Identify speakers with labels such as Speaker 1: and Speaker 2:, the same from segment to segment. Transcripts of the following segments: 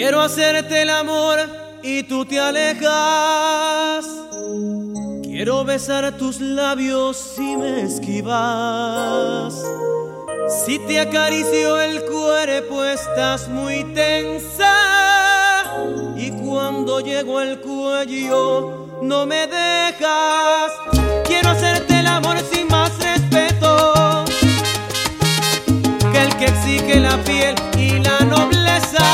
Speaker 1: Quiero hacerte el amor y tú te alejas. Quiero besar tus labios y me esquivas. Si te acaricio el cuerpo estás muy tensa. Y cuando llego al cuello no me dejas. Quiero hacerte el amor sin más respeto que el que exige la piel y la nobleza.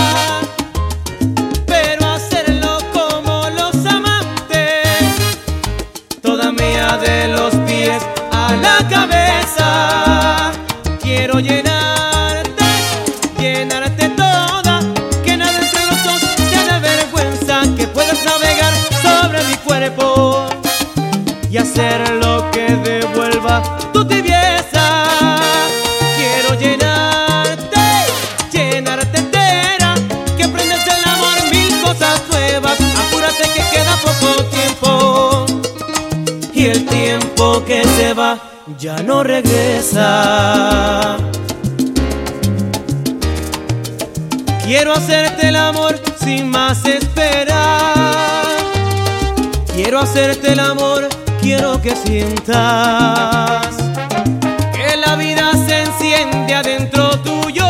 Speaker 1: Pero hacerlo como los amantes, toda mía de los pies a la cabeza. Quiero llenarte, llenarte toda, que nada entre los dos te dé vergüenza, que puedas navegar sobre mi cuerpo y hacer lo que devuelva tu tibieza. Quiero llenarte, llenarte entera, que aprendas del amor mil cosas nuevas. Apúrate que queda poco tiempo y el tiempo que se va ya no regresa. Quiero hacerte el amor sin más esperar. Quiero hacerte el amor, quiero que sientas que la vida se enciende adentro tuyo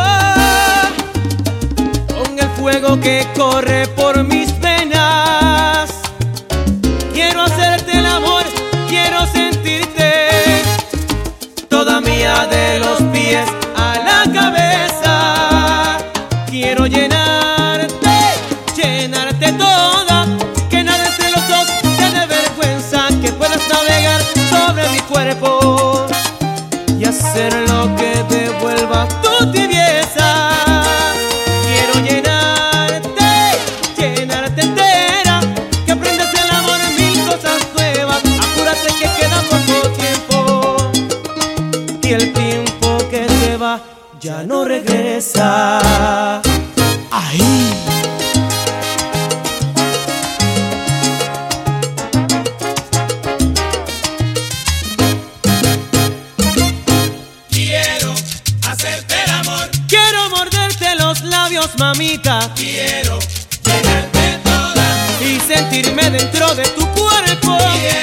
Speaker 1: con el fuego que corre por mis venas. Quiero hacerte el amor, quiero sentirte toda mía de los pies a la cabeza. Quiero llenarte, llenarte toda, que nada entre los dos te dé vergüenza, que puedas navegar sobre mi cuerpo y hacer lo que devuelva tu tibieza. Quiero llenarte, llenarte entera, que aprendas el amor mil cosas nuevas. Apúrate que queda poco tiempo y el tiempo que se va ya no regresa. Ahí.
Speaker 2: Quiero hacerte el amor,
Speaker 1: Quiero morderte los labios, mamita,
Speaker 2: quiero llenarte toda,
Speaker 1: y sentirme dentro de tu cuerpo.
Speaker 2: quiero